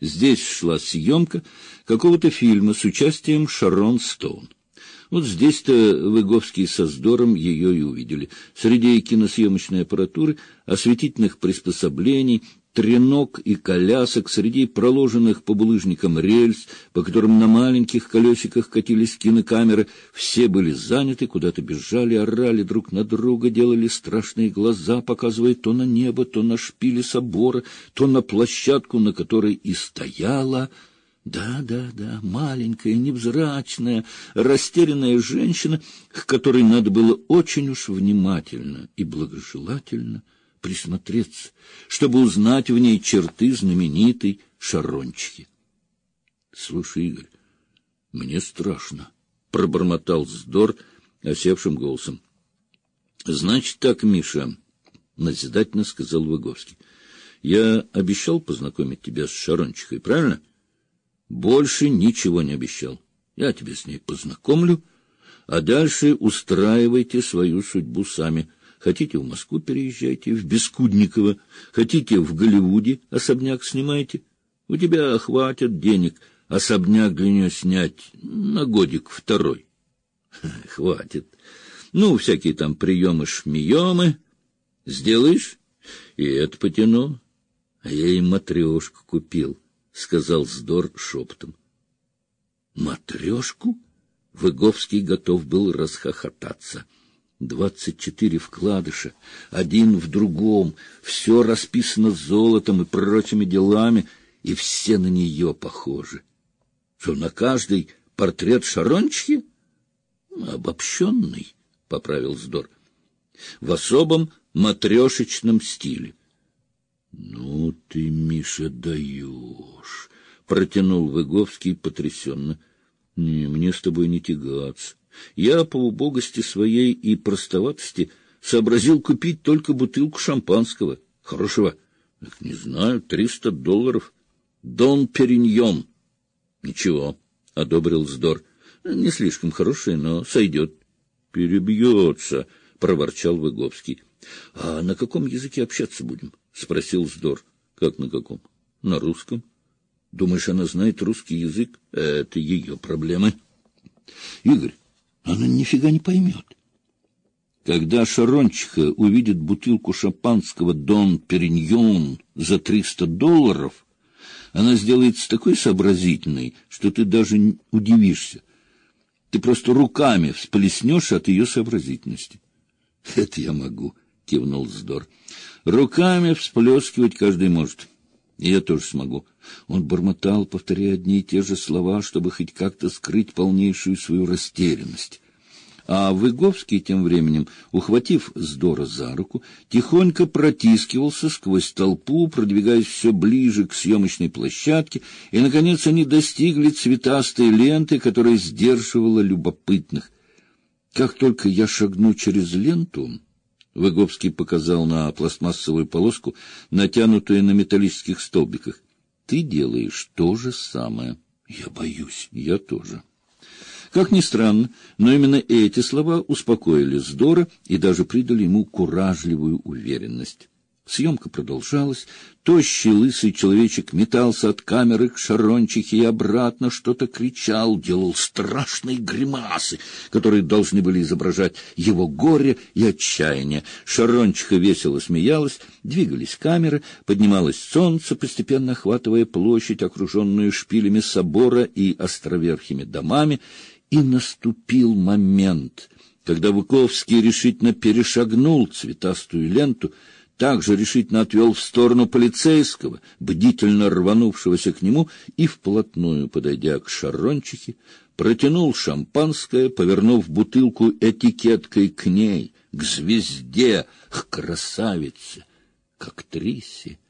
Здесь шла съемка какого-то фильма с участием Шарон Стоун. Вот здесь-то Выговский со Здором ее и увидели. Среди киносъемочной аппаратуры, осветительных приспособлений, треног и колясок, среди проложенных по булыжникам рельс, по которым на маленьких колесиках катились кинокамеры, все были заняты, куда-то бежали, орали друг на друга, делали страшные глаза, показывая то на небо, то на шпили собора, то на площадку, на которой и стояла... Да, маленькая, невзрачная, растерянная женщина, к которой надо было очень уж внимательно и благожелательно присмотреться, чтобы узнать в ней черты знаменитой Шарончихи. — Слушай, Игорь, мне страшно, — пробормотал Здор осевшим голосом. — Значит так, Миша, — назидательно сказал Выговский, — я обещал познакомить тебя с Шарончихой, правильно? — Больше ничего не обещал. Я тебя с ней познакомлю, а дальше устраивайте свою судьбу сами. Хотите, в Москву переезжайте, в Бескудниково, хотите, в Голливуде особняк снимайте. У тебя хватит денег особняк для нее снять на годик-второй. Хватит. Ну, всякие там приемы-шмиемы. Сделаешь, и это потяну. А я ей матрешку купил. — сказал Здор шепотом. — Матрешку? Выговский готов был расхохотаться. 24 вкладыша, один в другом, все расписано золотом и прочими делами, и все на нее похожи. Что, на каждый портрет Шарончихи? — Обобщенный, — поправил Здор, — в особом матрешечном стиле. — Ну ты, Миша, даешь, — протянул Выговский потрясенно. — Не, мне с тобой не тягаться. Я по убогости своей и простоватости сообразил купить только бутылку шампанского. Хорошего, не знаю, $300. Дон Периньон. — Ничего, — одобрил Здор. — Не слишком хорошее, но сойдет. — Перебьется, — проворчал Выговский. — А на каком языке общаться будем? — спросил Здор. — Как на каком? — На русском. — Думаешь, она знает русский язык? Это ее проблемы. — Игорь, она нифига не поймет. Когда Шарончиха увидит бутылку шампанского «Дон Периньон» за $300, она сделается такой сообразительной, что ты даже удивишься. Ты просто руками всплеснешь от ее сообразительности. — Это я могу, — кивнул Здор. — Руками всплескивать каждый может. И я тоже смогу. Он бормотал, повторяя одни и те же слова, чтобы хоть как-то скрыть полнейшую свою растерянность. А Выговский тем временем, ухватив Здора за руку, тихонько протискивался сквозь толпу, продвигаясь все ближе к съемочной площадке, и, наконец, они достигли цветастой ленты, которая сдерживала любопытных. Как только я шагну через ленту... Выговский показал на пластмассовую полоску, натянутую на металлических столбиках. — Ты делаешь то же самое. — Я боюсь. — Я тоже. Как ни странно, но именно эти слова успокоили Здора и даже придали ему куражливую уверенность. Съемка продолжалась. Тощий лысый человечек метался от камеры к Шарончихе и обратно, что-то кричал, делал страшные гримасы, которые должны были изображать его горе и отчаяние. Шарончиха весело смеялась, двигались камеры, поднималось солнце, постепенно охватывая площадь, окруженную шпилями собора и островерхими домами, и наступил момент, когда Выговский решительно перешагнул цветастую ленту, также решительно отвел в сторону полицейского, бдительно рванувшегося к нему, и, вплотную подойдя к Шарончихе, протянул шампанское, повернув бутылку этикеткой к ней, к звезде, к красавице, к актрисе.